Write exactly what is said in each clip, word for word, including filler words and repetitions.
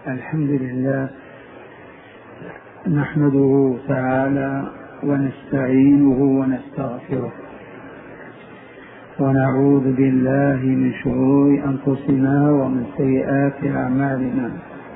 الحمد لله نحمده تعالى ونستعينه ونستغفره ونعوذ بالله من شرور أنفسنا ومن سيئات أعمالنا.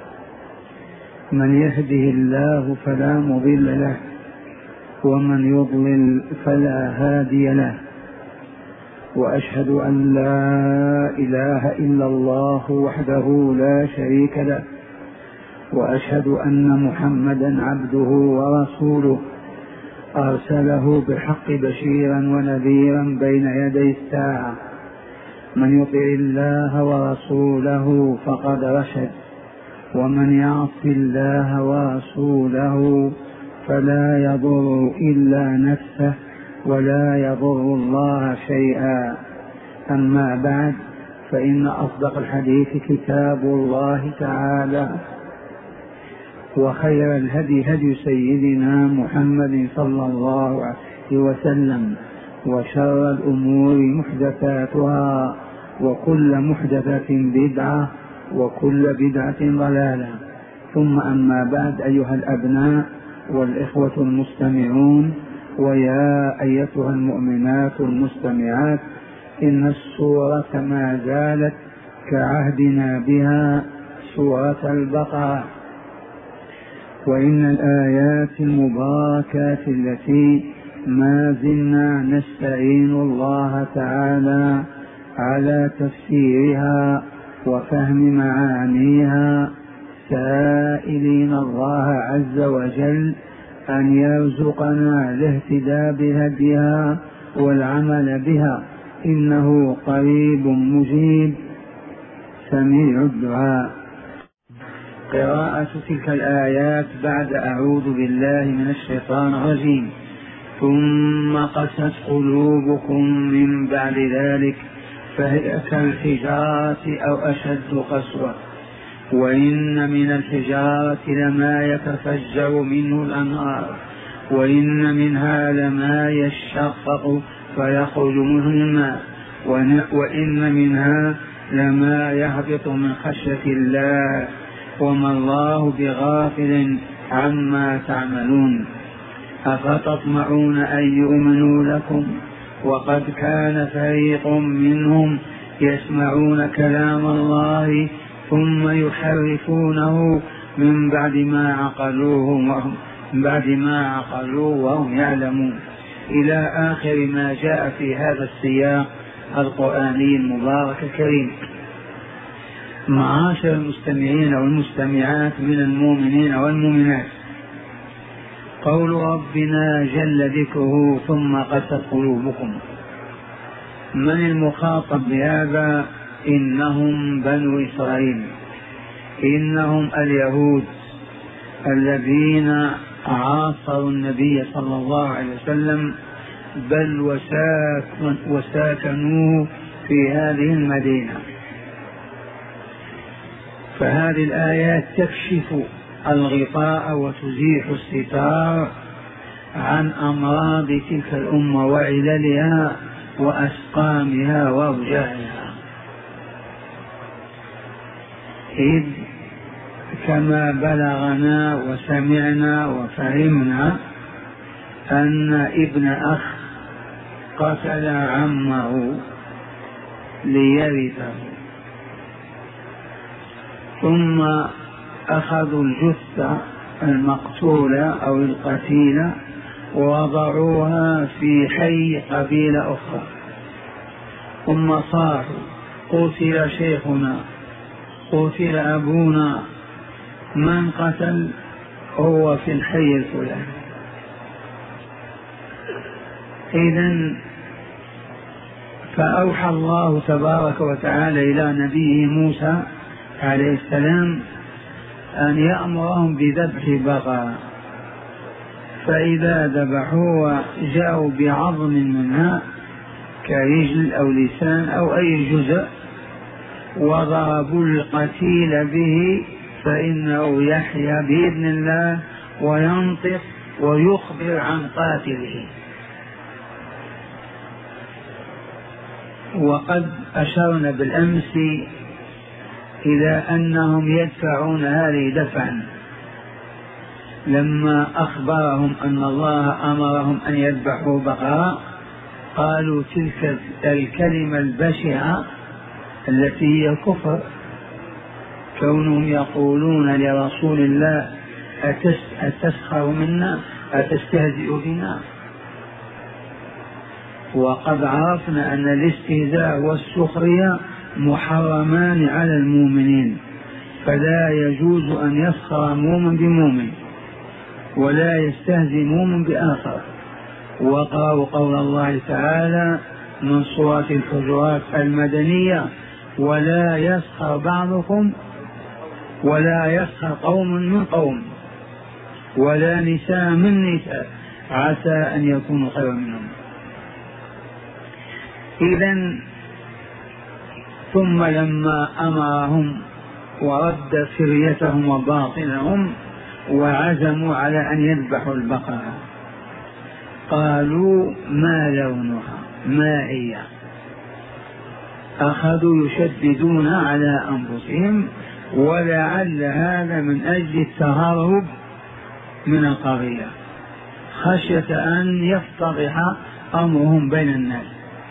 من يهده الله فلا مضل له ومن يضلل فلا هادي له، وأشهد أن لا إله إلا الله وحده لا شريك له، وأشهد أن محمدا عبده ورسوله أرسله بالحق بشيرا ونذيرا بين يدي الساعة. من يطع الله ورسوله فقد رشد، ومن يعص الله ورسوله فلا يضر إلا نفسه ولا يضر الله شيئا. أما بعد، فإن أصدق الحديث كتاب الله تعالى، وخير الهدي هدي سيدنا محمد صلى الله عليه وسلم، وشر الأمور محدثاتها، وكل محدثة بدعة، وكل بدعة ضلالة. ثم أما بعد، أيها الأبناء والإخوة المستمعون، ويا أيتها المؤمنات المستمعات، إن السورة ما زالت كعهدنا بها سورة البقرة، وإن الآيات المباركات التي ما زلنا نستعين الله تعالى على تفسيرها وفهم معانيها، سائلين الله عز وجل أن يرزقنا الاهتداء بهديها والعمل بها، إنه قريب مجيب سميع الدعاء. قراءة تلك الآيات بعد أعوذ بالله من الشيطان الرجيم. ثم قست قلوبكم من بعد ذلك فهي كالحجارة أو أشد قسوة، وإن من الحجارة لما يتفجر منه الأنهار، وإن منها لما يشقق فيخرج منه الماء، وإن منها لما يهبط من خشية الله، وما الله بغافل عما تعملون. أفتطمعون أن يؤمنوا لكم وقد كان فريق منهم يسمعون كلام الله ثم يحرفونه من بعد ما عقلوه وهم من بعد ما عقلوه وهم يعلمون، إلى آخر ما جاء في هذا السياق القرآني المبارك الكريم. معاشر المستمعين والمستمعات من المؤمنين والمؤمنات، قول ربنا جل ذكره ثم قست قلوبكم، من المخاطب بهذا؟ إنهم بنو إسرائيل، إنهم اليهود الذين عاصروا النبي صلى الله عليه وسلم، بل وساكنوه في هذه المدينة. فهذه الآيات تكشف الغطاء وتزيح الستار عن أمراض تلك الأمة وعللها وأسقامها وأوجاعها، إذ كما بلغنا وسمعنا وفهمنا أن ابن أخ قتل عمه ليرثه، ثم أخذوا الجثة المقتولة أو القتيلة ووضعوها في حي قبيلة أخرى، ثم صاحوا: قتل شيخنا، قتل أبونا، من قتل؟ هو في الحي الفلاني. إذن فأوحى الله تبارك وتعالى إلى نبيه موسى عليه السلام أن يأمرهم بذبح بقرة، فإذا ذبحوا جاءوا بعظم منها كرجل أو لسان أو أي جزء، وضربوا القتيل به فإنه يحيا بإذن الله وينطق ويخبر عن قاتله. وقد أشرنا بالأمس إلى أنهم يدفعون هذه دفعا. لما أخبرهم أن الله أمرهم أن يذبحوا بقرة قالوا تلك الكلمة البشعة التي هي كفر، كونهم يقولون لرسول الله أتسخر منا أتستهزئ بنا. وقد عرفنا أن الاستهزاء والسخرية محرمان على المؤمنين، فلا يجوز أن يسخر مؤمن بمؤمن ولا يستهزئ مؤمن بآخر. وقرأوا قول الله تعالى من سورة الحجرات المدنية ولا يسخر بعضكم ولا يسخر قوم من قوم ولا نساء من نساء عسى أن يكونوا خيرا منهم. إذن ثم لما أمرهم ورد سريتهم وباطنهم وعزموا على أن يذبحوا البقرة قالوا ما لونها ما هي. أخذوا يشددون على أنفسهم، ولعل هذا من أجل التهرب من القضية خشية أن يفتضح أمرهم بين الناس،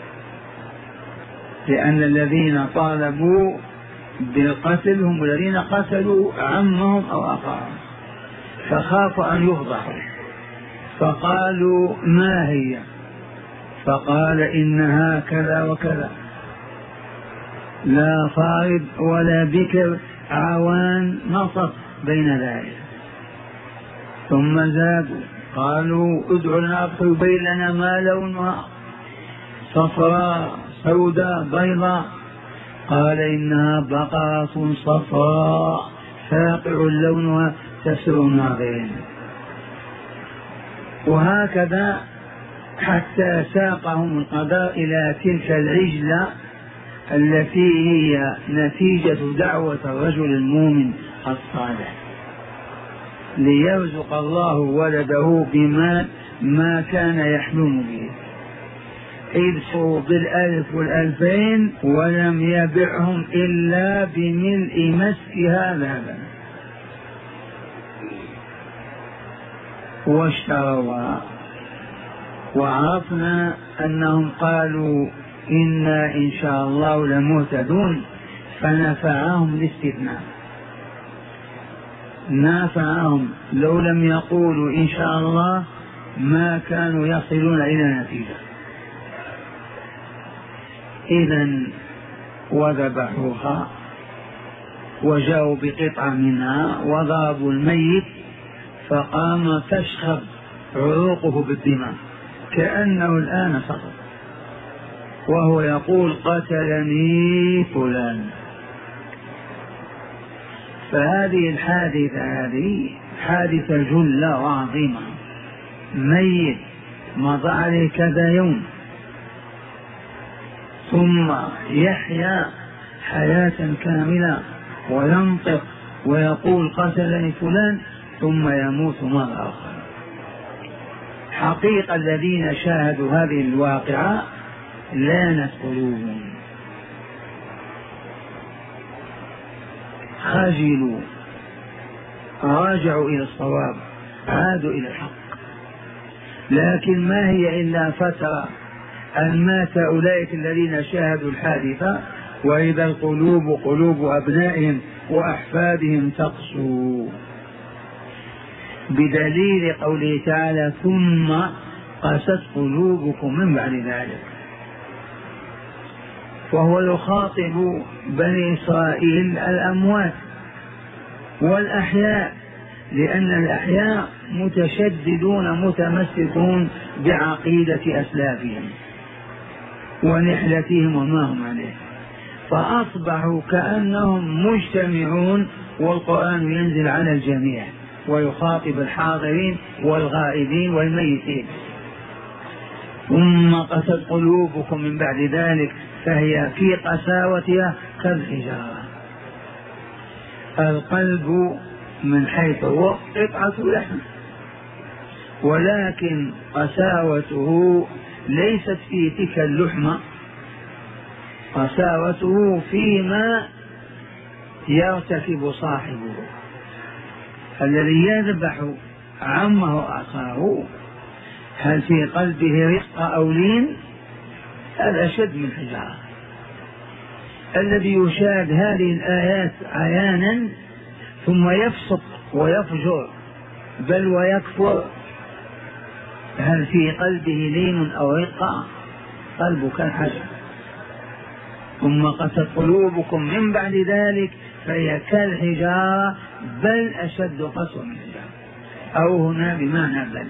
لأن الذين طالبوا بالقتل هم الذين قتلوا عمهم أو أخاهم، فخافوا أن يفضحوا فقالوا ما هي، فقال إنها كذا وكذا، لا فارض ولا بكر عوان نصف بين ذلك. ثم زادوا قالوا ادعوا لنا فيبين لنا ما لونها صفراء سوداء بيضاء، قال إنها بقرة صفراء فاقع لونها تسر الناظرين. وهكذا حتى ساقهم القضاء إلى تلك العجلة التي هي نتيجة دعوة الرجل المؤمن الصالح ليرزق الله ولده بما ما كان يحلم به، إذ بالألف والألفين ولم يبعهم إلا بملء مسكها ذهبا واشتروها. وعرفنا أنهم قالوا إنا إن شاء الله لمهتدون، فنفعهم الاستثناء، نافعهم. لو لم يقولوا إن شاء الله ما كانوا يصلون إلى نتيجة. إذن وذبحوها وجاءوا بقطعة منها وضربوا الميت فقام تشخب عروقه بالدماء كأنه الآن سقط وهو يقول قتلني فلان. فهذه الحادثة هذه حادثة جلة وعظيمة، ميت مضى عليه كذا يوم ثم يحيا حياة كاملة وينطق ويقول قتلني فلان ثم يموت مرة أخرى. حقيقة الذين شاهدوا هذه الواقعة لانت قلوبهم، خجلوا، راجعوا إلى الصواب، عادوا إلى الحق. لكن ما هي إلا فترة أن مات أولئك الذين شاهدوا الحادثة، وإذا القلوب قلوب أبنائهم وأحفادهم تقسو، بدليل قوله تعالى ثم قست قلوبكم من بعد ذلك. وهو يخاطب بني إسرائيل الأموات والأحياء، لأن الأحياء متشددون متمسكون بعقيدة أسلافهم ونحلتهم وما هم عليه، فأصبحوا كأنهم مجتمعون والقرآن ينزل على الجميع ويخاطب الحاضرين والغائبين والميتين. ثم قست قلوبكم من بعد ذلك فهي في قساوتها كالحجارة. القلب من حيث هو قطعة لحم، ولكن قساوته ليست في تلك اللحمة، قساوته فيما يرتكب صاحبه الذي يذبح عمه أخاه هل في قلبه رقة أو لين؟ هذا أشد من حجارة. الذي يشاهد هذه الآيات عيانا ثم يفسق ويفجر بل ويكفر هل في قلبه لين أو رقة؟ قلبه كالحجر. ثم قست قلوبكم من بعد ذلك فهي كالحجارة بل أشد قسوة من الحجارة، أو هنا بمعنى بل.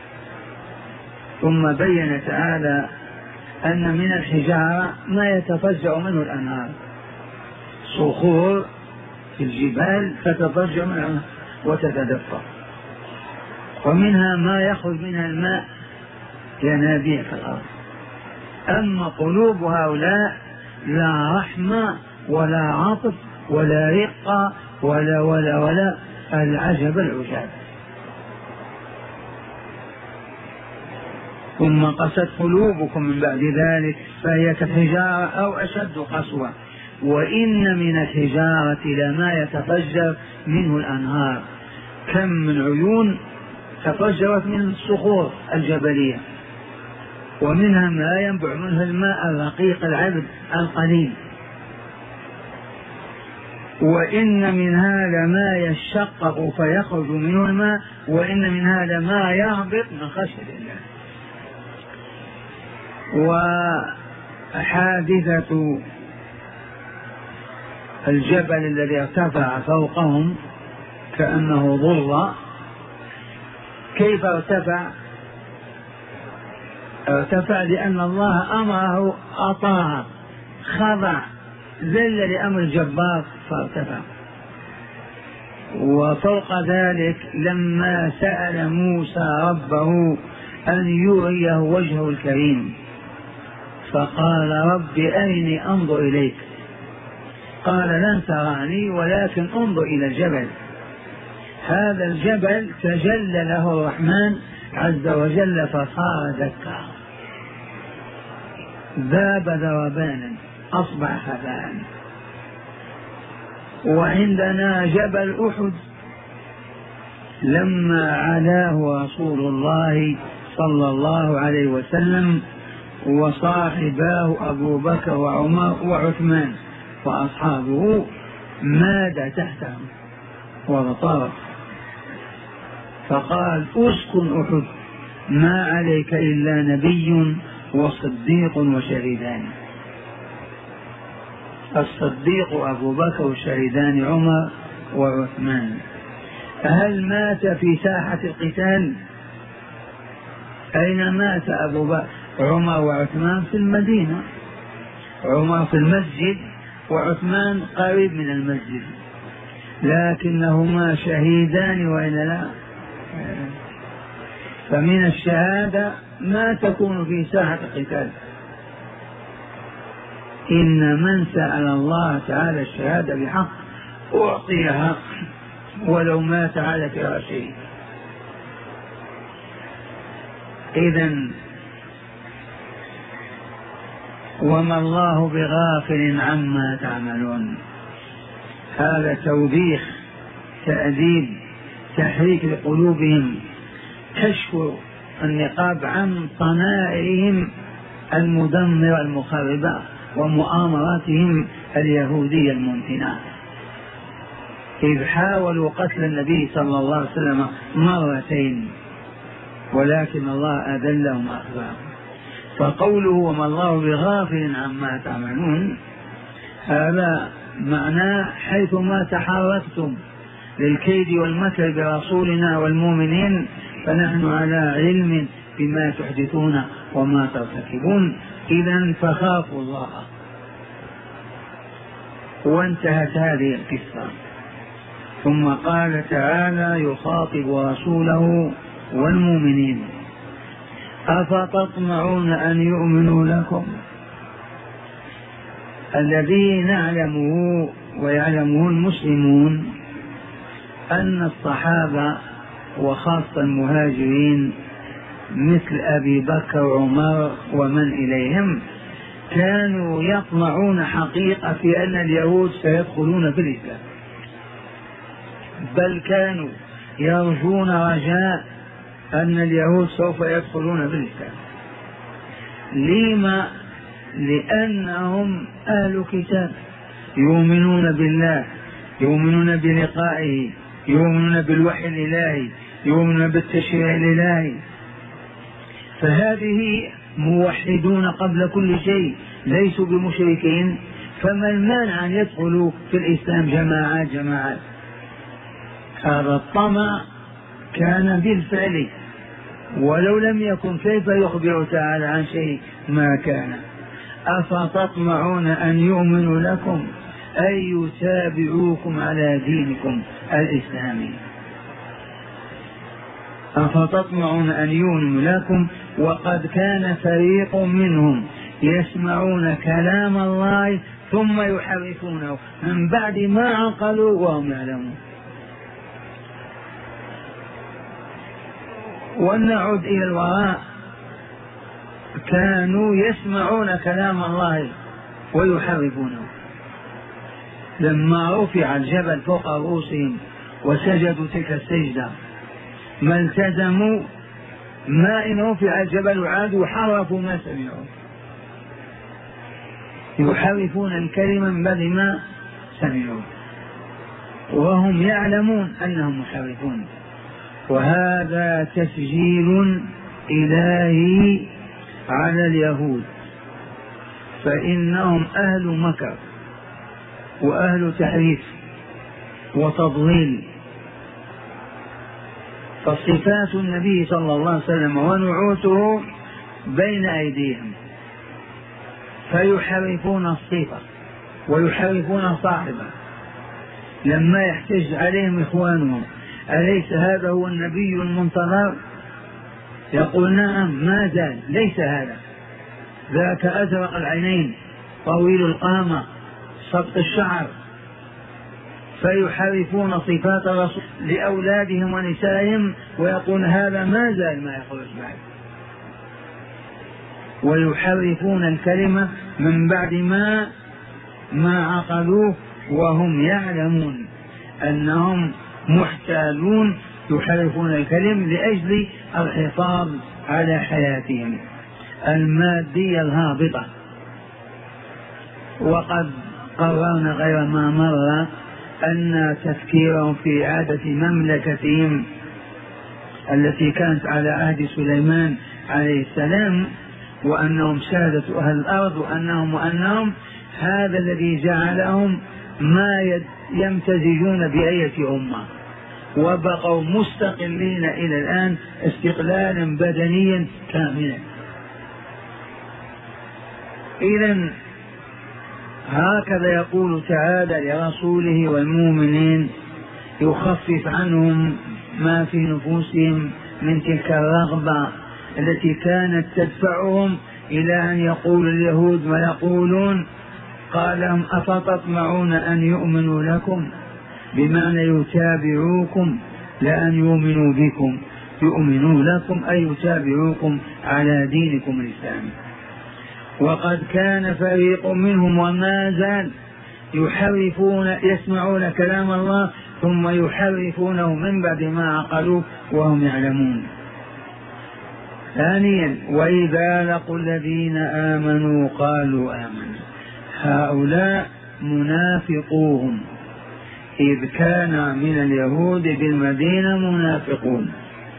ثم بين تعالى أن من الحجارة ما يتفجر منه الأنهار، صخور في الجبال تتفجر منها وتتدفق، ومنها ما يخرج منها الماء ينابيع في الأرض. أما قلوب هؤلاء لا رحمة ولا عطف ولا رقة ولا ولا ولا العجب العجاب. ثم قست قلوبكم من بعد ذلك فهي كالحجارة أو أشد قسوة وإن من الحجارة لما يتفجر منه الأنهار. كم من عيون تفجرت من الصخور الجبلية، ومنها ما ينبع منه الماء الرقيق العذب القليل، وإن منها لما يشقق فيخرج منه الماء، وإن منها لما يهبط من خشية الله. وحادثة الجبل الذي ارتفع فوقهم كأنه ضلة، كيف ارتفع؟ ارتفع لأن الله أمره أطاع خضع ذل لأمر الجبار فارتفع. وفوق ذلك لما سأل موسى ربه أن يريه وجهه الكريم فقال رب أرني أنظر إليك، قال لن تراني ولكن انظر إلى الجبل. هذا الجبل تجلى له الرحمن عز وجل فصار دكا، ذاب ذوبانا أصبح هباء. وعندنا جبل أحد لما علاه رسول الله صلى الله عليه وسلم وصاحباه أبو بكر وعمر وعثمان وأصحابه ماد تحته وطار، فقال اسكن أحد ما عليك إلا نبي وصديق وشهيدان. الصديق أبو بكر والشهيدان عمر وعثمان. هل مات في ساحة القتال؟ أين مات أبو بكر عمر وعثمان؟ في المدينة، عمر في المسجد وعثمان قريب من المسجد، لكنهما شهيدان وإن لا. فمن الشهادة ما تكون في ساحة القتال، إن من سأل الله تعالى الشهادة بحق أعطيها ولو مات على فراشه. إذن وما الله بغافل عما تعملون. هذا توبيخ، تأديب، تحريك لقلوبهم، كشف النقاب عن صنائعهم المدمرة المخربة ومؤامراتهم اليهودية المنتنة، إذ حاولوا قتل النبي صلى الله عليه وسلم مرتين ولكن الله أذلهم وأخزاهم. فقوله وما الله بغافل عما تعملون هذا معناه حيثما تحركتم للكيد والمكر برسولنا والمؤمنين فنحن على علم بما تحدثون وما ترتكبون، إذن فخافوا الله. وانتهت هذه القصة. ثم قال تعالى يخاطب رسوله والمؤمنين أفتطمعون أن يؤمنوا لكم؟ الذي نعلمه ويعلمه المسلمون أن الصحابة وخاصة المهاجرين مثل أبي بكر وعمر ومن إليهم كانوا يطمعون حقيقة في أن اليهود سيدخلون في الإسلام، بل كانوا يرجون رجاء أن اليهود سوف يدخلون بالإسلام. لما؟ لأنهم أهل كتاب يؤمنون بالله، يؤمنون بلقائه، يؤمنون بالوحي الإلهي، يؤمنون بالتشريع الإلهي، فهذه موحدون قبل كل شيء، ليسوا بمشركين، فما المانع أن يدخلوا في الإسلام جماعات جماعات؟ هذا الطمع كان بالفعل، ولو لم يكن كيف يخبر تعالى عن شيء ما كان؟ أفتطمعون أن يؤمنوا لكم أي يتابعوكم على دينكم الإسلامي؟ أفتطمعون أن يؤمنوا لكم وقد كان فريق منهم يسمعون كلام الله ثم يحرفونه من بعد ما عقلوا وهم يعلمون. ونعود إلى الوراء، كانوا يسمعون كلام الله ويحرفونه. لما رفع الجبل فوق رؤوسهم وسجدوا تلك السجدة ما التزموا، ما إن رفع الجبل عادوا حرفوا ما سمعوا، يحرفون الكلمة من بعد ما سمعوا وهم يعلمون أنهم محرفون. وهذا تسجيل إلهي على اليهود، فإنهم أهل مكر وأهل تحريف وتضليل. فصفات النبي صلى الله عليه وسلم ونعوته بين أيديهم، فيحرفون الصفة ويحرفون صاحبه. لما يحتج عليهم إخوانهم أليس هذا هو النبي المنتظر؟ يقول نعم ما زال، ليس هذا، ذاك أزرق العينين طويل القامة سبط الشعر. فيحرفون صفات الرسول لأولادهم ونسائهم ويقول هذا ما زال ما يخرج بعد. ويحرفون الكلمة من بعد ما ما عقلوه وهم يعلمون أنهم محتالون، يحرفون الكلم لأجل الحفاظ على حياتهم المادية الهابطة. وقد قررنا غير ما مر أن تفكيرهم في إعادة مملكتهم التي كانت على عهد سليمان عليه السلام، وأنهم سادة أهل الأرض، وأنهم وأنهم هذا الذي جعلهم ما يمتزجون بأية أمة، وبقوا مستقلين إلى الآن استقلالا بدنيا كاملا. إذن هكذا يقول تعالى لرسوله والمؤمنين، يخفف عنهم ما في نفوسهم من تلك الرغبة التي كانت تدفعهم إلى أن يقول اليهود ويقولون قال لهم أفتطمعون أن يؤمنوا لكم، بمعنى يتابعوكم لأن يؤمنوا بكم، يؤمنوا لكم أي يتابعوكم على دينكم الإسلامي. وقد كان فريق منهم وما زال يحرفون يسمعون كلام الله ثم يحرفونه من بعد ما عقلوه وهم يعلمون. ثانيا وإذا لقوا الذين آمنوا قالوا آمنا، هؤلاء منافقوهم، إذ كان من اليهود بالمدينة منافقون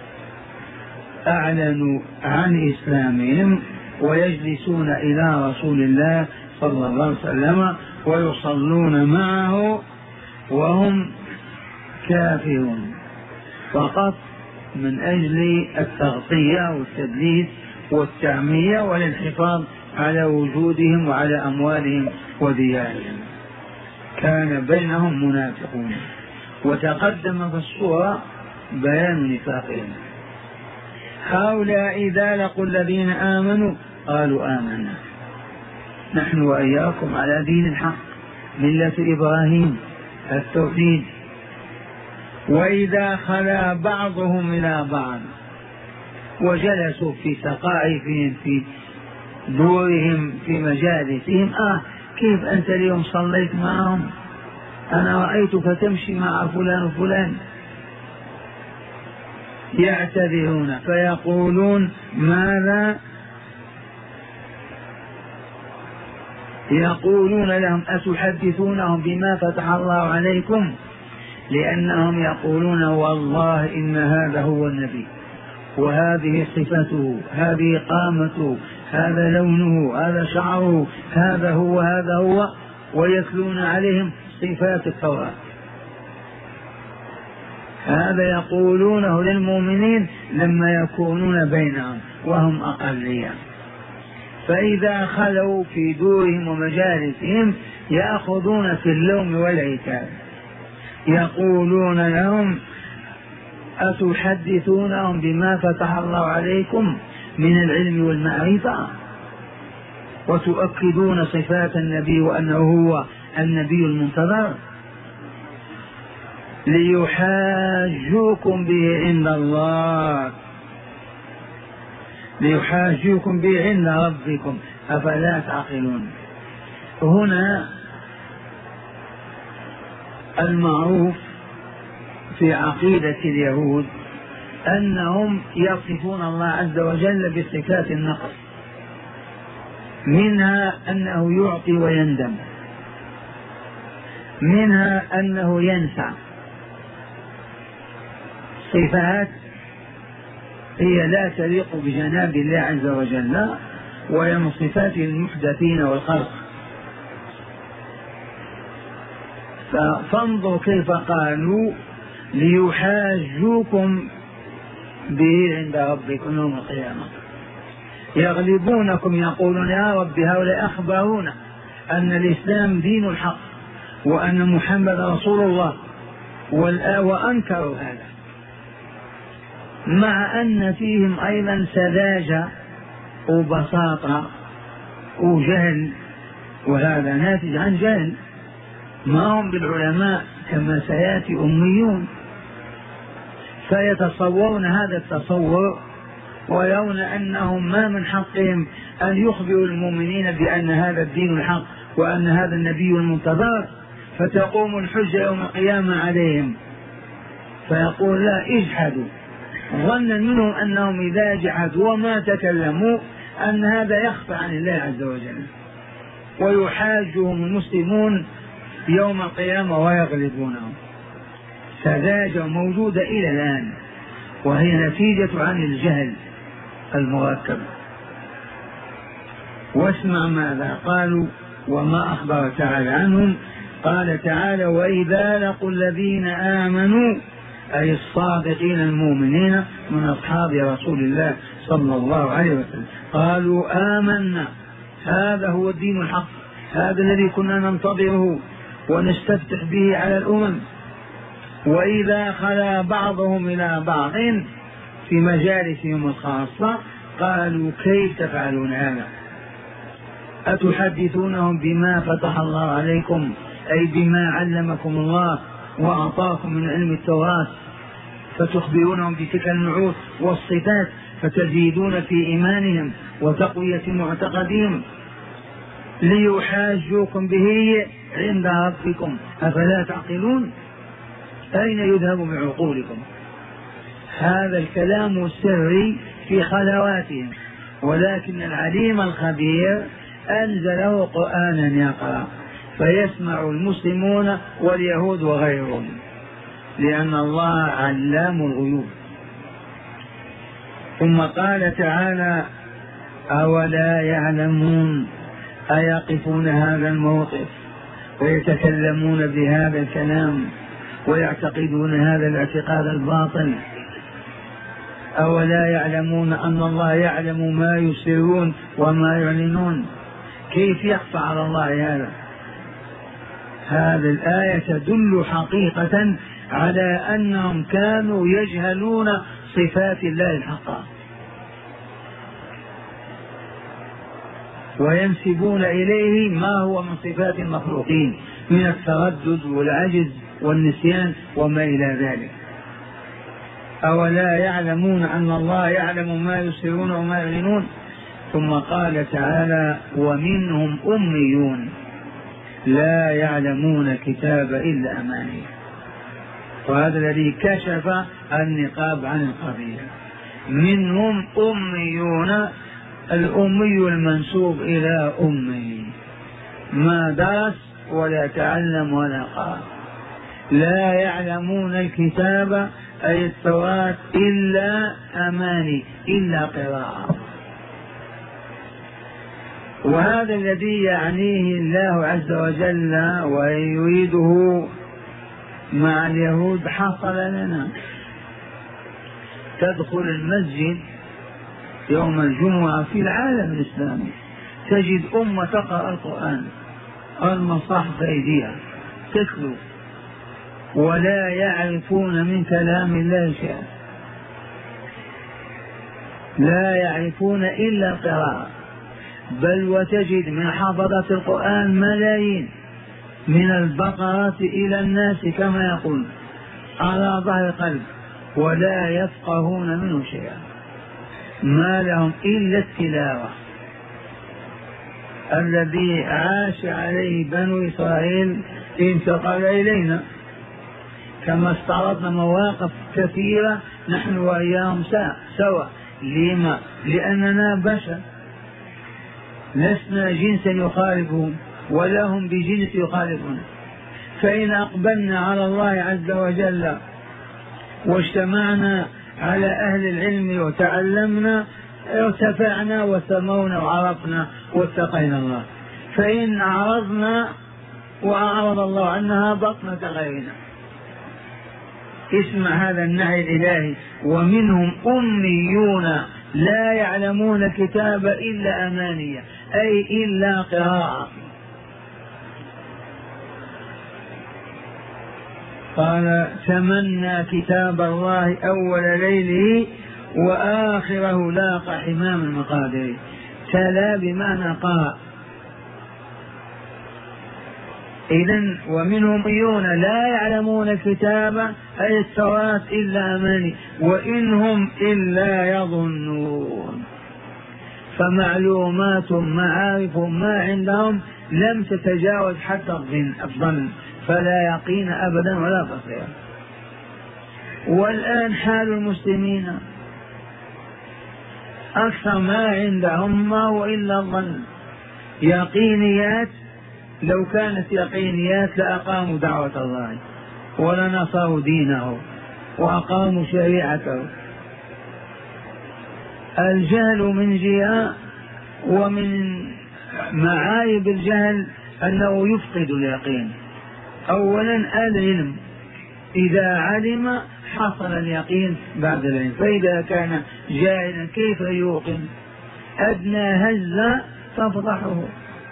أعلنوا عن إسلامهم ويجلسون إلى رسول الله صلى الله عليه وسلم ويصلون معه وهم كافرون، فقط من أجل التغطية والتدليس والتعمية والانحفاظ على وجودهم وعلى أموالهم وديارهم. كان بينهم منافقون، وتقدم في الصورة بيان نفاقهم. هؤلاء إذا لقوا الذين آمنوا قالوا آمنا، نحن وإياكم على دين الحق ملة إبراهيم التوحيد. وإذا خلا بعضهم إلى بعض وجلسوا في سقائفهم في دورهم في مجالسهم، آه كيف أنت اليوم صليت معهم؟ أنا رأيتك تمشي مع فلان وفلان، يعتذرون فيقولون ماذا؟ يقولون لهم أتحدثونهم بما فتح الله عليكم؟ لأنهم يقولون والله إن هذا هو النبي، وهذه صفته، هذه قامته، هذا لونه، هذا شعره، هذا هو هذا هو، ويتلون عليهم صفات التوراة. هذا يقولونه للمؤمنين لما يكونون بينهم وهم أقلية، فإذا خلوا في دورهم ومجالسهم يأخذون في اللوم والعتاب، يقولون لهم أتحدثونهم بما فتح الله عليكم من العلم والمعرفة وتؤكدون صفات النبي وأنه هو النبي المنتظر ليحاجوكم به عند الله، ليحاجوكم به عند ربكم أفلا تعقلون. هنا المعروف في عقيدة اليهود أنهم يصفون الله عز وجل بصفات النقص، منها أنه يعطي ويندم، منها أنه ينسى، صفات هي لا تليق بجناب الله عز وجل، وهي من صفات المحدثين والخلق. فانظروا كيف قالوا ليحاجوكم به عند ربكم يوم القيامة، يغلبونكم يقولون يا رب هؤلاء أخبرونا أن الإسلام دين الحق وأن محمد رسول الله، وأنكروا هذا، مع أن فيهم أيضا سذاجة وبساطة وجهل، وهذا ناتج عن جهل، ما هم بالعلماء كما سيأتي أميون، فيتصورون هذا التصور ويرون أنهم ما من حقهم أن يخبروا المؤمنين بأن هذا الدين الحق وأن هذا النبي المنتظر، فتقوم الحجة يوم القيامة عليهم، فيقول لا اجحدوا، ظنا منهم أنهم إذا جحدوا وما تكلموا أن هذا يخفى عن الله عز وجل، ويحاجهم المسلمون يوم القيامة ويغلبونهم. سذاجة موجودة إلى الآن، وهي نتيجة عن الجهل المركب. واسمع ماذا قالوا وما أخبر تعالى عنهم. قال تعالى وإذا لقوا الذين آمنوا أي الصادقين المؤمنين من أصحاب رسول الله صلى الله عليه وسلم قالوا آمنا، هذا هو الدين الحق، هذا الذي كنا ننتظره ونستفتح به على الأمم. وإذا خلا بعضهم إلى بعض في مجالسهم الخاصة قالوا كيف تفعلون هذا؟ أتحدثونهم بما فتح الله عليكم أي بما علمكم الله وأعطاكم من علم التوراة، فتخبرونهم بتلك النعوت والصفات فتزيدون في إيمانهم وتقوية معتقدهم، ليحاجوكم به عند ربكم أفلا تعقلون؟ أين يذهب بعقولكم؟ هذا الكلام السري في خلواتهم، ولكن العليم الخبير أنزله قرآنا يقرأ فيسمع المسلمون واليهود وغيرهم، لأن الله علام الغيوب. ثم قال تعالى أولا يعلمون، أيقفون هذا الموقف ويتكلمون بهذا الكلام ويعتقدون هذا الاعتقاد الباطل؟ أولا يعلمون أن الله يعلم ما يسرون وما يعلنون؟ كيف يخفى على الله هذا؟ هذه الآية تدل حقيقة على أنهم كانوا يجهلون صفات الله الحقة وينسبون إليه ما هو من صفات المخلوقين من التردد والعجز والنسيان وما إلى ذلك. أولا يعلمون أن الله يعلم ما يسرون وما يعلنون. ثم قال تعالى ومنهم أميون، لا يعلمون الكتاب إلا أماني. وهذا الذي كشف النقاب عن القضية. منهم أميون، الأمي المنسوب إلى أمي، ما درس ولا تعلم ولا قرأ. لا يعلمون الكتاب أي التوراة إلا أماني، إلا قراءة. وهذا الذي يعنيه الله عز وجل ويريده مع اليهود حصل لنا. تدخل المسجد يوم الجمعة في العالم الإسلامي تجد أمة تقرأ القرآن، المصاحف في أيديها تتلو، ولا يعرفون من كلام الله شيئا، لا يعرفون إلا القراءة. بل وتجد من حفظة القرآن ملايين، من البقرة إلى الناس كما يقول، على ظهر قلب، ولا يفقهون منه شيئا، ما لهم إلا التلاوة. الذي عاش عليه بنو إسرائيل انتقل إلينا، كما استعرضنا مواقف كثيرة نحن وإياهم سوا. لما؟ لأننا بشر، لسنا جنسا يخالفهم ولا هم بجنس يخالفون. فإن أقبلنا على الله عز وجل واجتمعنا على أهل العلم وتعلمنا ارتفعنا وسمونا وعرفنا واتقينا الله. فإن أعرضنا وأعرض الله عنها بطنة غيرنا. اسمع هذا النهي الإلهي: ومنهم أميون لا يعلمون الكتاب إلا أمانية، أي إلا قراءة. قال: تمنى كتاب الله أول ليله وآخره لاقى حمام المقادير. تلا بمعنى قرأ. إذن ومنهم أميون لا يعلمون الكتاب أي التوراة إلا أماني، وإنهم إلا يظنون. فمعلومات معارف ما عندهم لم تتجاوز حتى الظن، فلا يقين أبدا ولا بصيرة. والآن حال المسلمين أكثر ما عندهم ما هو إلا الظن، يقينيات. لو كانت يقينيات لأقاموا دعوة الله ولنصروا دينه وأقاموا شريعته. الجهل من جهة، ومن معايب الجهل أنه يفقد اليقين. أولا العلم، إذا علم حصل اليقين بعد العلم، فإذا كان جاهلا كيف يوقن؟ أدنى هزة تفضحه.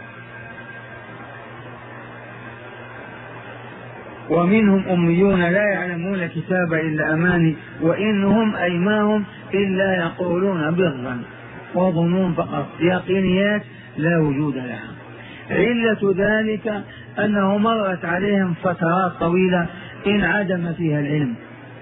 ومنهم أميون لا يعلمون الكتاب إلا أماني، وإنهم أي ما هم إلا يقولون بالظن وظنون فقط، يقينيات لا وجود لها. علة ذلك أنه مرت عليهم فترات طويلة انعدم فيها العلم.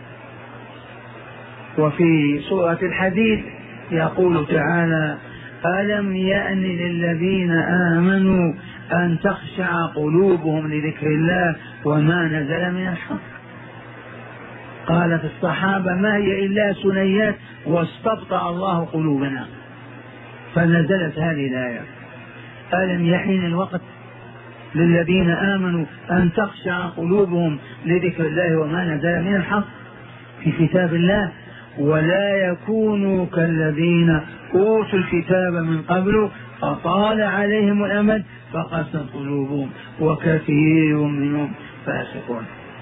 وفي سورة الحديد يقول تعالى: ألم يأن للذين آمنوا أن تخشع قلوبهم لذكر الله وما نزل من الحق. قالت الصحابة: ما هي إلا سنيات واستبطأ الله قلوبنا، فنزلت هذه الآية: ألم يحين الوقت للذين آمنوا أن تخشع قلوبهم لذكر الله وما نزل من الحق في كتاب الله، ولا يكونوا كالذين أوتوا الكتاب من قبل فطال عليهم الأمد فقست قلوبهم وكثير منهم فاسقون.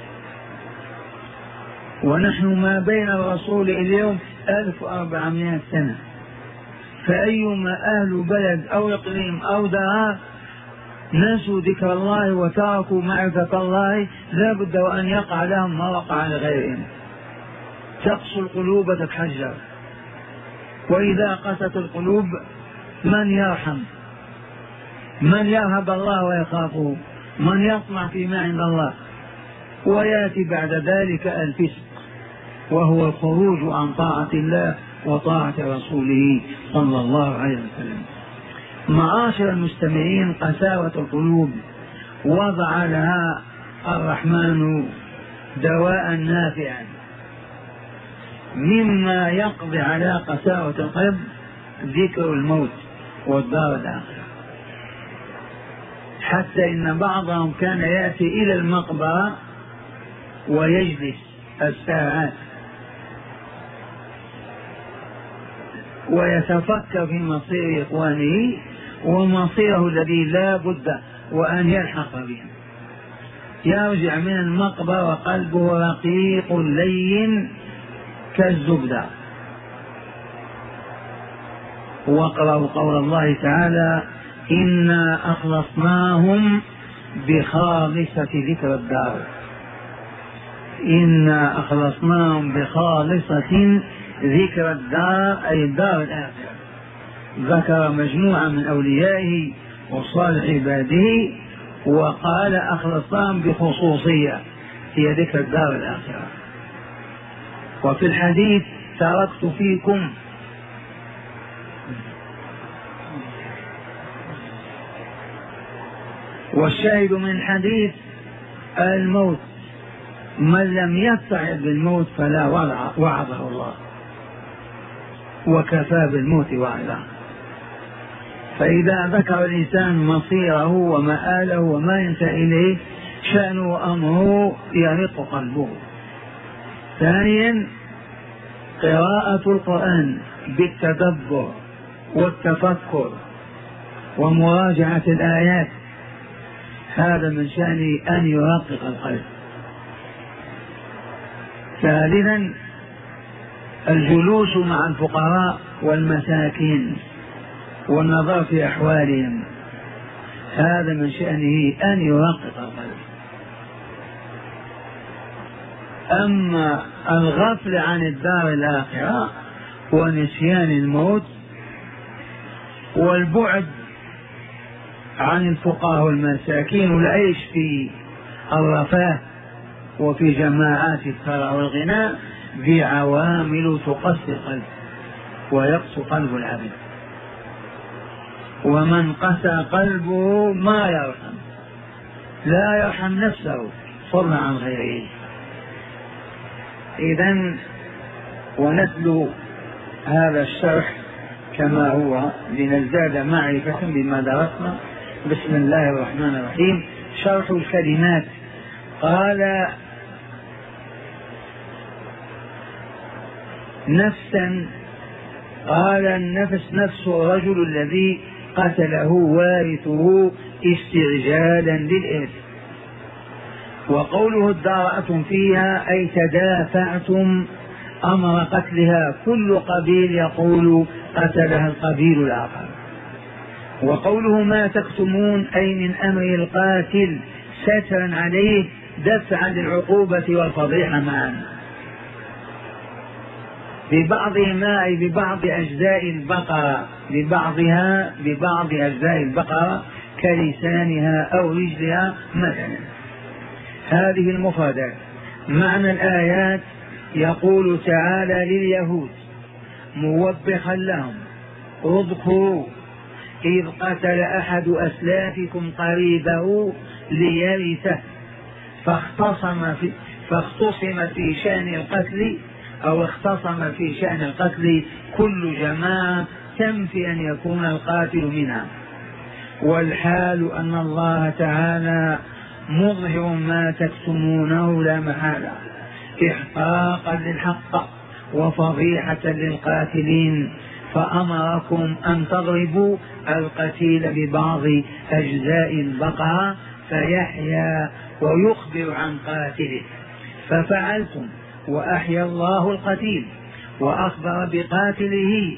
ونحن ما بين الرسول اليوم ألف وأربعمائة سنة، فأيما أهل بلد أو إقليم أو دار نسوا ذكر الله وتركوا معرفة الله لا بد وأن يقع لهم ما وقع لغيرهم. تقسو القلوب تتحجر، وإذا قست القلوب من يرحم؟ من يرهب الله ويخافه؟ من يطمع فيما عند الله؟ ويأتي بعد ذلك الفسق، وهو الخروج عن طاعة الله وطاعة رسوله صلى الله عليه وسلم. معاشر المستمعين، قساوة القلوب وضع لها الرحمن دواء نافعا مما يقضي على قساوة القلب، ذكر الموت والدار الآخرة، حتى إن بعضهم كان يأتي إلى المقبرة ويجلس الساعات ويتفكر في مصير إخوانه ومصيره الذي لا بد وأن يلحق بهم. يرجع من المقبرة وقلبه رقيق لين كالزبدة. واقرأوا قول الله تعالى: إنا أخلصناهم بخالصة ذكر الدار. إنا أخلصناهم بخالصة ذكر الدار، أي الدار الآخرة. ذكر مجموعة من أوليائه وصالح عباده وقال أخلصناهم بخصوصية هي ذكر الدار الآخرة. وفي الحديث: تركت فيكم والشاهد من الحديث الموت، من لم يتعظ بالموت فلا وعظه الله، وكفى بالموت وعظا. فإذا ذكر الإنسان مصيره ومآله وما ينتهي إليه شأنه وأمره يرق قلبه. ثانيا: قراءة القرآن بالتدبر والتفكر ومراجعة الآيات، هذا من شأنه أن يرقق القلب. ثالثا: الجلوس مع الفقراء والمساكين والنظر في أحوالهم، هذا من شأنه أن يرقق القلب. أما الغفل عن الدار الآخرة ونسيان الموت والبعد عن الفقراء والمساكين والعيش في الرفاه وفي جماعات الثراء والغنى، بعوامل تقسي القلب ويقسو قلب العبد. ومن قسى قلبه ما يرحم، لا يرحم نفسه فضلا عن غيره. إذن ونتلو هذا الشرح كما هو لنزداد معرفة بما درسنا. بسم الله الرحمن الرحيم. شرح الكلمات. قال: نفسا. قال: النفس نفس الرجل الذي قتله وارثه استعجالا للإرث. وقوله ادارأتم فيها أي تدافعتم أمر قتلها، كل قبيل يقول قتلها القبيل الآخر. وقوله ما تكتمون أي من أمر القاتل سترا عليه دفعا للعقوبة والفضيحة معا. ببعضهما أي ببعض أجزاء البقرة، ببعضها ببعض أجزاء البقرة كلسانها أو رجلها مثلا. هذه المفردات. معنى الآيات: يقول تعالى لليهود موبخا لهم: اذكروا إذ قتل أحد أسلافكم قريبه ليرثه فاختصم في, فاختصم في شأن القتل، أو اختصم في شأن القتل كل جماعة تنفي أن يكون القاتل منها. والحال أن الله تعالى مظهر ما تكتمونه لا محالة، إحقاقا للحق وفضيحة للقاتلين، فأمركم أن تضربوا القتيل ببعض أجزاء البقرة فيحيا ويخبر عن قاتله، ففعلتم وأحيا الله القتيل وأخبر بقاتله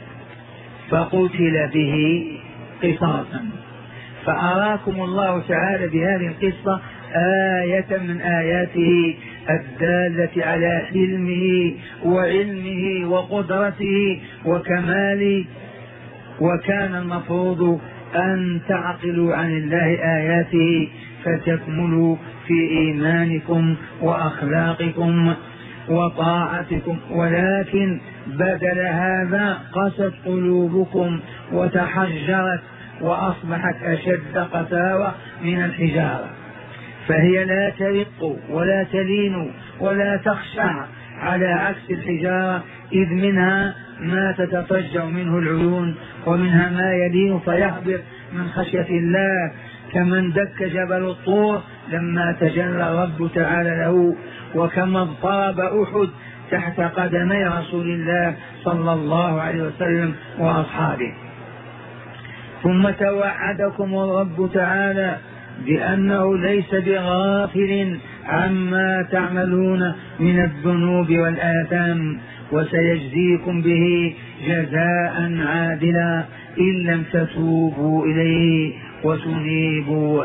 فقتل به قصاصا. فأراكم الله تعالى بهذه القصة آية من آياته الدالة على حلمه وعلمه وقدرته وكماله. وكان المفروض أن تعقلوا عن الله آياته فتكملوا في إيمانكم وأخلاقكم وطاعتكم، ولكن بدل هذا قست قلوبكم وتحجرت وأصبحت أشد قساوة من الحجارة، فهي لا ترق ولا تلين ولا تخشع، على عكس الحجارة، إذ منها ما تتفجر منه العيون، ومنها ما يلين فيهبط من خشية الله، كمن دك جبل الطور لما تجلى الرب تعالى له، وكما اضطرب أحد تحت قدمي رسول الله صلى الله عليه وسلم وأصحابه. ثم توعدكم الرب تعالى بأنه ليس بغافل عما تعملون من الذنوب والآثام، وسيجزيكم به جزاء عادلا إن لم تتوبوا إليه وتنيبوا.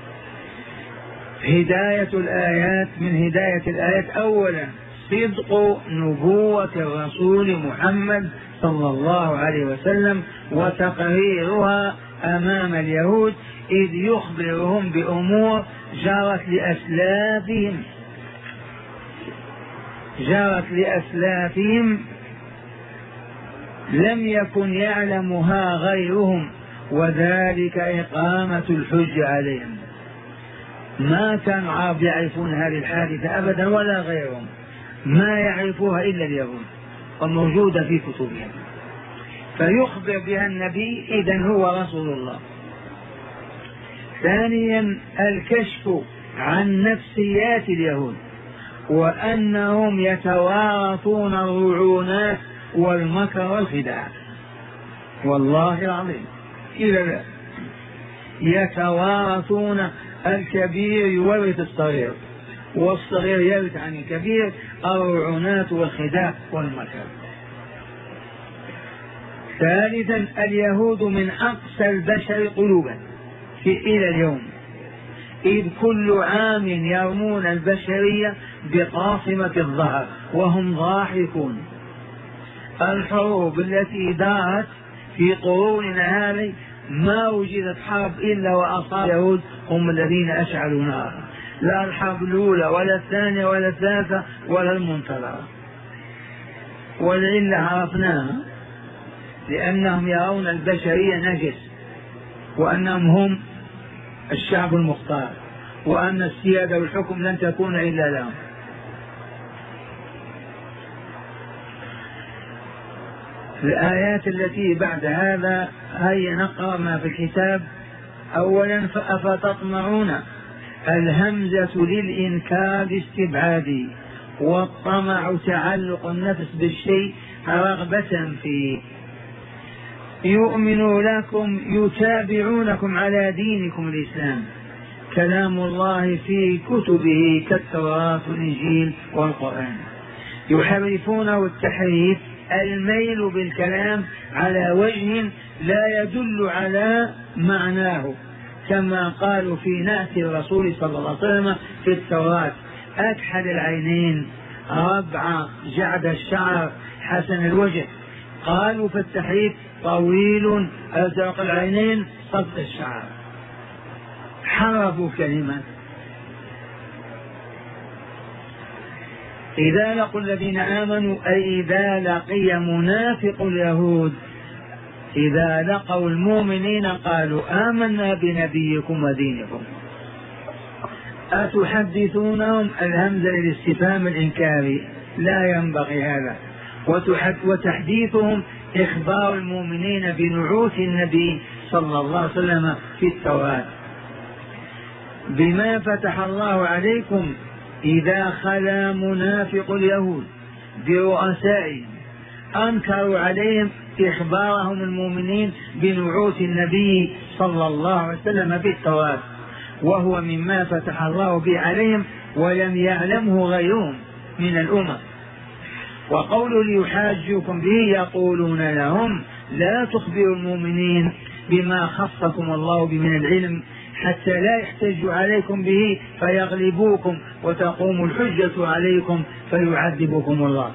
هداية الآيات، من هداية الآيات أولا صدق نبوة الرسول محمد صلى الله عليه وسلم وتقريرها أمام اليهود، إذ يخبرهم بأمور جرت لأسلافهم جرت لأسلافهم لم يكن يعلمها غيرهم، وذلك إقامة الحج عليهم. ما كان عرب يعرفون هذه الحادثة أبدا ولا غيرهم، ما يعرفوها إلا اليهود وموجودة في كتبهم، فيخبر بها النبي إذن هو رسول الله. ثانيا الكشف عن نفسيات اليهود، وأنهم يتوارثون الرعونات والمكر والخداع، والله العظيم إذا يتوارثون، الكبير يورث الصغير والصغير يرث عن الكبير، الرعونات والخداع والمكر. ثالثا اليهود من أقسى البشر قلوبا في إلى اليوم، إذ كل عام يرمون البشرية بقاصمة الظهر وهم ضاحكون. الحروب التي دارت في قروننا هذه ما وجدت حرب إلا وأصاب اليهود هم الذين أشعلوا نارا، لا الحرب الأولى ولا الثانية ولا الثالثة ولا المنتظرة. والعلة عرفناها، لأنهم يرون البشرية نجس، وأنهم هم الشعب المختار، وأن السيادة والحكم لن تكون إلا لهم. الآيات التي بعد هذا هيا نقرأ ما في الكتاب. أولا فأفتطمعون، الهمزة للإنكار استبعادي، والطمع تعلق النفس بالشيء رغبة فيه. يؤمن لكم، يتابعونكم على دينكم الإسلام، كلام الله في كتبه كالتوراة والإنجيل والقرآن. يحرفونه التحريف، الميل بالكلام على وجه لا يدل على معناه، كما قالوا في نعت الرسول صلى الله عليه وسلم في التوراة: أكحل العينين، ربع جعد الشعر، حسن الوجه. قالوا في التحريف: طويل أزرق العينين، صد الشعر. حرفوا كلمة. إذا لقوا الذين آمنوا، أي إذا لقي منافق اليهود، إذا لقوا المؤمنين قالوا آمنا بنبيكم ودينكم. أتحدثونهم، الهمزة للاستفهام الإنكاري، لا ينبغي هذا. وتحديثهم إخبار المؤمنين بنعوت النبي صلى الله عليه وسلم في التوراة. بما فتح الله عليكم إذا خلا منافق اليهود برؤسائهم أنكروا عليهم إخبارهم المؤمنين بنعوت النبي صلى الله عليه وسلم في التوراة، وهو مما فتح الله به عليهم ولم يعلمه غيرهم من الأمم. وقولوا ليحاجوكم به، يقولون لهم: لا تخبروا المؤمنين بما خصكم الله به من العلم، حتى لا يحتج عليكم به فيغلبوكم وتقوم الحجة عليكم فيعذبكم الله.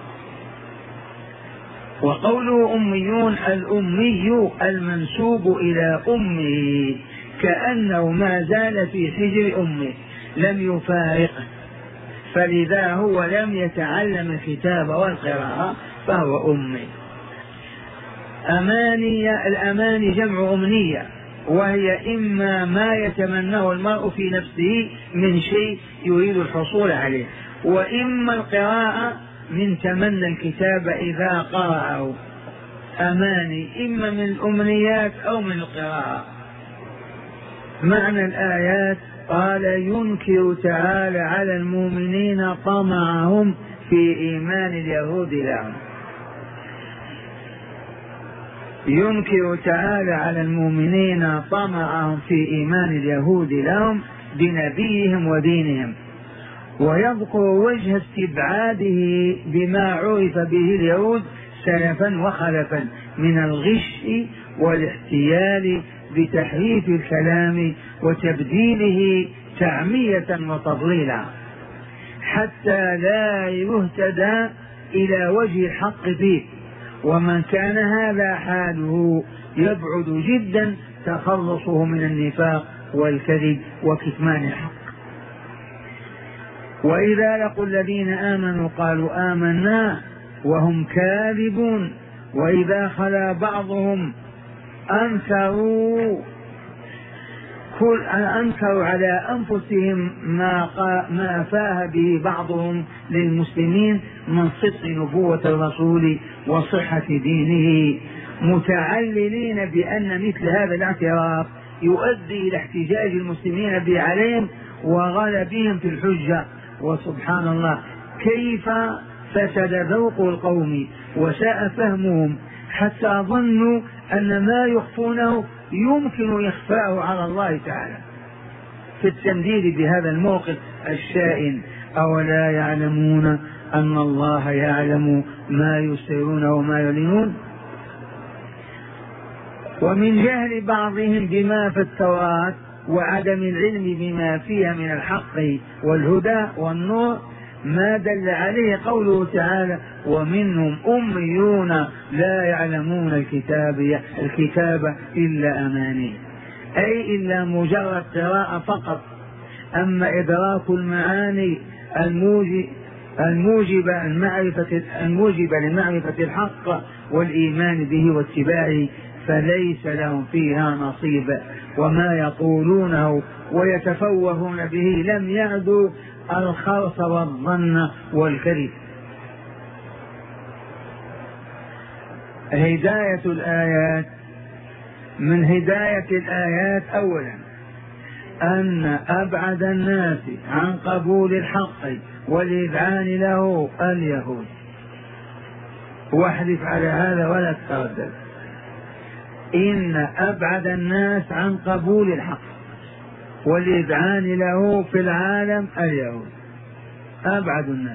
وقوله أميون، الأمي المنسوب إلى أمه، كأنه ما زال في حجر أمه لم يفارقه، فلذا هو لم يتعلم الكتاب والقراءة فهو أمي. أماني، الأماني جمع أمنية، وهي إما ما يتمناه المرء في نفسه من شيء يريد الحصول عليه، وإما القراءة من تمنى الكتاب إذا قرأه، أماني إما من الأمنيات أو من القراءة. معنى الآيات قال ينكر تعالى على المؤمنين طمعهم في إيمان اليهود لهم، ينكر تعالى على المؤمنين طمعهم في إيمان اليهود لهم بنبيهم ودينهم، ويذكر وجه استبعاده بما عرف به اليهود سلفا وخلفا من الغش والاحتيال بتحريف الكلام وتبديله تعمية وتضليلا حتى لا يهتدى إلى وجه الحق فيه، ومن كان هذا حاله يبعد جدا تخلصه من النفاق والكذب وكتمان الحق. وإذا لقوا الذين آمنوا قالوا آمنا وهم كاذبون، وإذا خلا بعضهم أنكروا كل أنكروا على أنفسهم ما, ما فاه به بعضهم للمسلمين من صدق نبوة الرسول وصحة دينه، متعللين بأن مثل هذا الاعتراف يؤدي إلى احتجاج المسلمين به عليهم وغلبهم في الحجة. وسبحان الله كيف فسد ذوق القوم وساء فهمهم حتى ظنوا أن ما يخفونه يمكن إخفاءه على الله تعالى في التنديد بهذا الموقف الشائن. أولا يعلمون أن الله يعلم ما يسرون وما يعلنون. ومن جهل بعضهم بما في التوراة وعدم العلم بما فيها من الحق والهدى والنور ما دل عليه قوله تعالى ومنهم أميون لا يعلمون الكتاب, الكتاب إلا أماني، أي إلا مجرد قراءة فقط. أما إدراك المعاني الموجب الموجبة المعرفة الموجبة لمعرفة الحق والإيمان به واتباعه فليس لهم فيها نصيب، وما يقولونه ويتفوهون به لم يعدوا الخرص والظن والكذب. هداية الآيات، من هداية الآيات أولا أن أبعد الناس عن قبول الحق والإذعان له اليهود، واحلف على هذا ولا تتردد، إن أبعد الناس عن قبول الحق والإذعان له في العالم اليهود، أبعد الناس.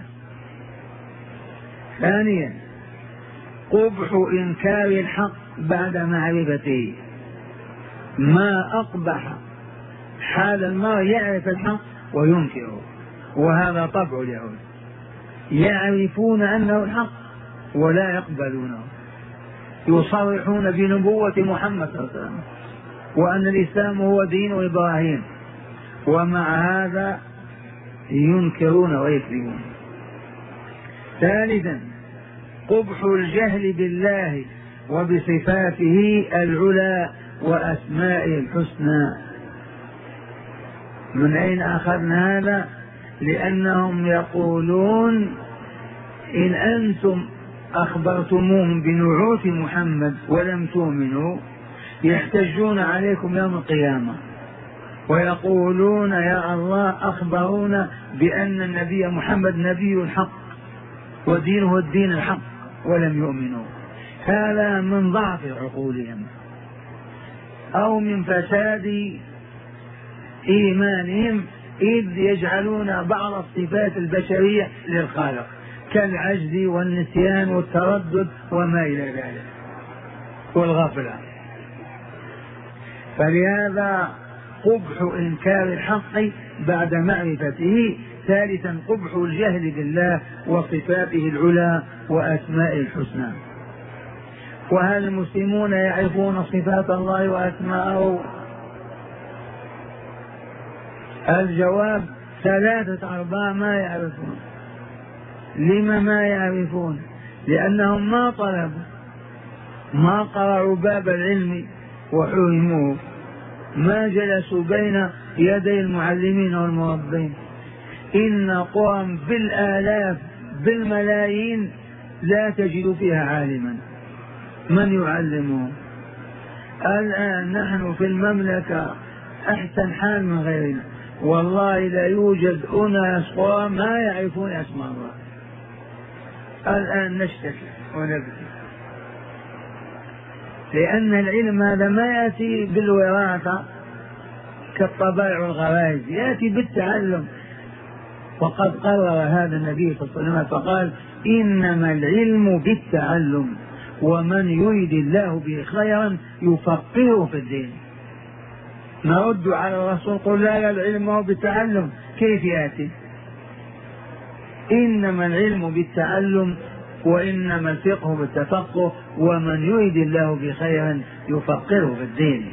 ثانيا قبح إنكار الحق بعد معرفته، ما أقبح حال المرء يعرف الحق وينكره، وهذا طبع اليهود، يعرفون أنه الحق ولا يقبلونه، يصرحون بنبوة محمد صلى الله عليه وسلم وأن الإسلام هو دين إبراهيم، ومع هذا ينكرون ويكذبون. ثالثا قبح الجهل بالله وبصفاته العلى وأسمائه الحسنى. من أين أخذنا هذا؟ لأنهم يقولون إن أنتم أخبرتموهم بنعوت محمد ولم تؤمنوا يحتجون عليكم يوم القيامة ويقولون يا الله أخبرونا بأن النبي محمد نبي الحق ودينه الدين الحق ولم يؤمنوا. هذا من ضعف عقولهم أو من فساد إيمانهم، إذ يجعلون بعض الصفات البشرية للخالق كالعجز والنسيان والتردد وما إلى ذلك والغفلة. فلهذا قبح إنكار الحق بعد معرفته. ثالثا قبح الجهل بالله وصفاته العلى وأسمائه الحسنى. وهل المسلمون يعرفون صفات الله وأسماءه؟ الجواب ثلاثة أرباع ما يعرفون. لما ما يعرفون؟ لأنهم ما طلبوا، ما قرعوا باب العلم وحرموه، ما جلسوا بين يدي المعلمين والمربين. إن قرى بالآلاف بالملايين لا تجد فيها عالما من يعلمهم. الآن نحن في المملكة أحسن حال من غيرنا، والله لا يوجد أناس قرى ما يعرفون أسماء الله. الآن نشتكي ونبكي لأن العلم هذا ما يأتي بالوراثة كالطبائع والغرائز، يأتي بالتعلم. وقد قرر هذا النبي صلى الله عليه وسلم فقال إنما العلم بالتعلم ومن يريد الله به خيرا يفقهه في الدين. نرد على الرسول قل لا العلم هو بالتعلم، كيف يأتي؟ إنما العلم بالتعلم وإنما الفقه بالتفقه ومن يريد الله به خيرا يفقهه في الدين.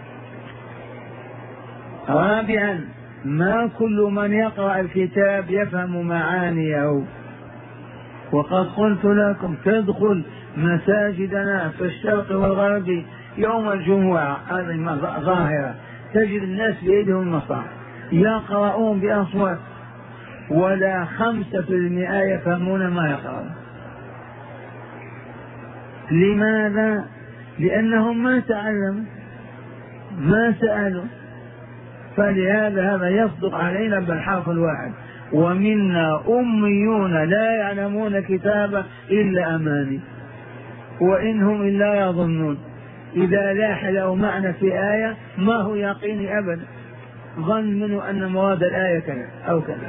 رابعا ما كل من يقرأ الكتاب يفهم معانيه. وقد قلت لكم تدخل مساجدنا في الشرق والغرب يوم الجمعة هذه ظاهرة تجد الناس بيدهم المصاحف يقرؤون بأصوات ولا خمسة في المئة يفهمون ما يقرؤون. لماذا؟ لأنهم ما تعلموا ما سألوا. فلهذا هذا يصدق علينا بالحرف الواحد ومنا أميون لا يعلمون كتابا إلا أماني وإنهم إلا يظنون. إذا لاح له معنى في آية ما هو يقيني أبدا، ظن منه أن مراد الآية كذا أو كذا.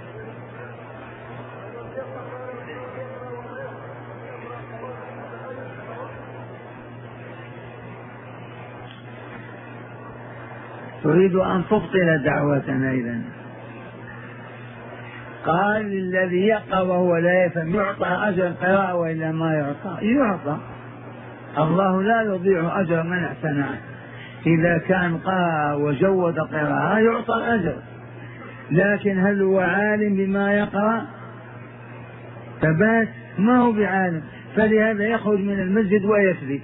تريد أن تبطل دعوتنا إذن. قال الذي يقرأ وهو لا يفهم يعطى أجر القراءة وإلا ما يعطى يعطى. الله لا يضيع أجر من احسن. إذا كان قرأ وجود قراءة يعطى الأجر، لكن هل هو عالم بما يقرأ؟ ثبات ما هو بعالم، فلهذا يخرج من المسجد ويثبت.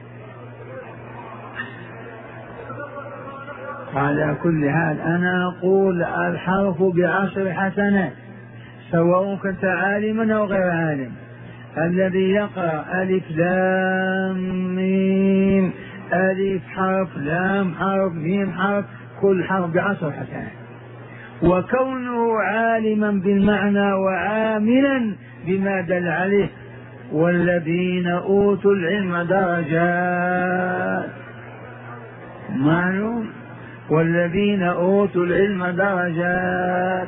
على كل حال أنا أقول الحرف بعشر حسنات سواء كنت عالما أو غير عالم. الذي يقرأ ألف لام ميم ألف حرف لام حرف ميم حرف كل حرف بعشر حسنات، وكونه عالما بالمعنى وعاملا بما دل عليه. والذين أوتوا العلم درجات معلوم، والذين أوتوا العلم درجات.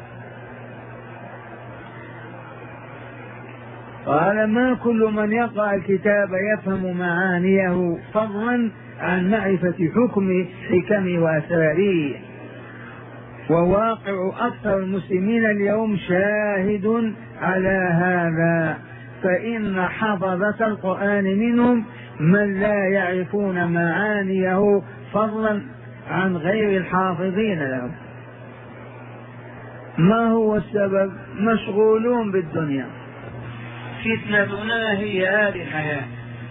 قال ما كل من يقرأ الكتاب يفهم معانيه فضلا عن معرفة حكم حكمه وأسراره. وواقع أكثر المسلمين اليوم شاهد على هذا، فإن حفظة القرآن منهم من لا يعرفون معانيه فضلا عن غير الحافظين له. ما هو السبب؟ مشغولون بالدنيا. فتنتنا هي هذه الحياة،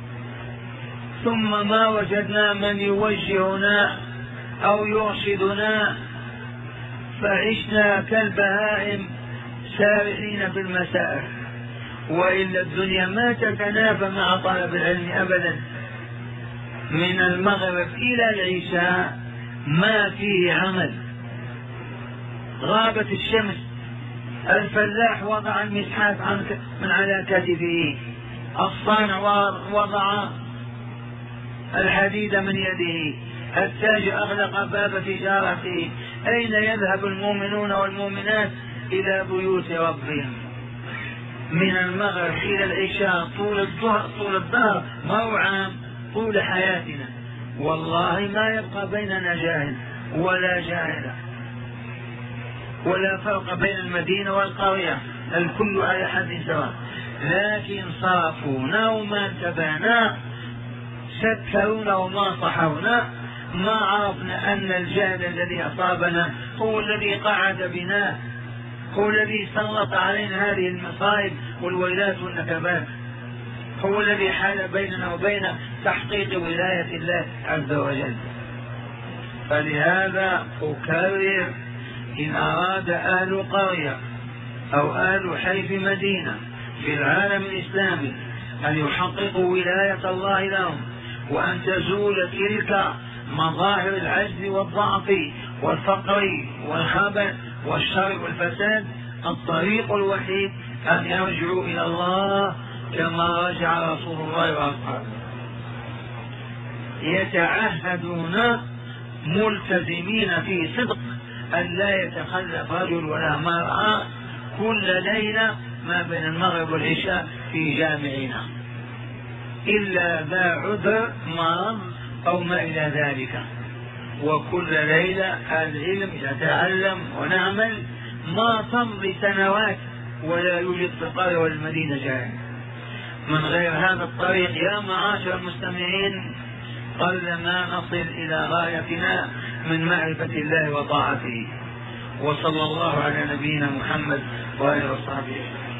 ثم ما وجدنا من يوجهنا أو يرشدنا فعشنا كالبهائم سارحين في المسائل. وإلا الدنيا ما تتنافى مع طلب العلم أبدا. من المغرب إلى العشاء ما فيه عمل. غابت الشمس، الفلاح وضع المسحات من على كتفه، الصانع وضع الحديد من يده، التاجر أغلق باب تجارته. أين يذهب المؤمنون والمؤمنات؟ إلى بيوت ربهم. من المغرب إلى العشاء طول الظهر طول الدهر ما هو عام، طول حياتنا. والله ما يبقى بيننا جاهل ولا جاهلة، ولا فرق بين المدينة والقرية، الكل على حد سواء. لكن صرفونا وما انتبهنا، سكرونا وما صحونا، ما عرفنا أن الجهل الذي أصابنا هو الذي قعد بنا، هو الذي سلط علينا هذه المصائب والويلات والنكبات، هو الذي حال بيننا وبين تحقيق ولاية الله عز وجل. فلهذا أكرر: إن أراد أهل قرية أو أهل حي في مدينة في العالم الإسلامي أن يحققوا ولاية الله لهم وأن تزول تلك مظاهر العجز والضعف والفقر والخبث والشر والفساد، الطريق الوحيد أن يرجعوا إلى الله كما رجع رسول الله وأصحابه، يتعهدون ملتزمين في صدق أن لا يتخلف رجل ولا مرأة كل ليلة ما بين المغرب والعشاء في جامعنا إلا ذا عذر مرض أو ما إلى ذلك، وكل ليلة العلم يتعلم ونعمل. ما تمضي سنوات ولا يوجد في القرية والمدينة جامع. من غير هذا الطريق يا معاشر المستمعين قل ما نصل إلى غايتنا من معرفة الله وطاعته. وصلى الله على نبينا محمد وآله وصحبه.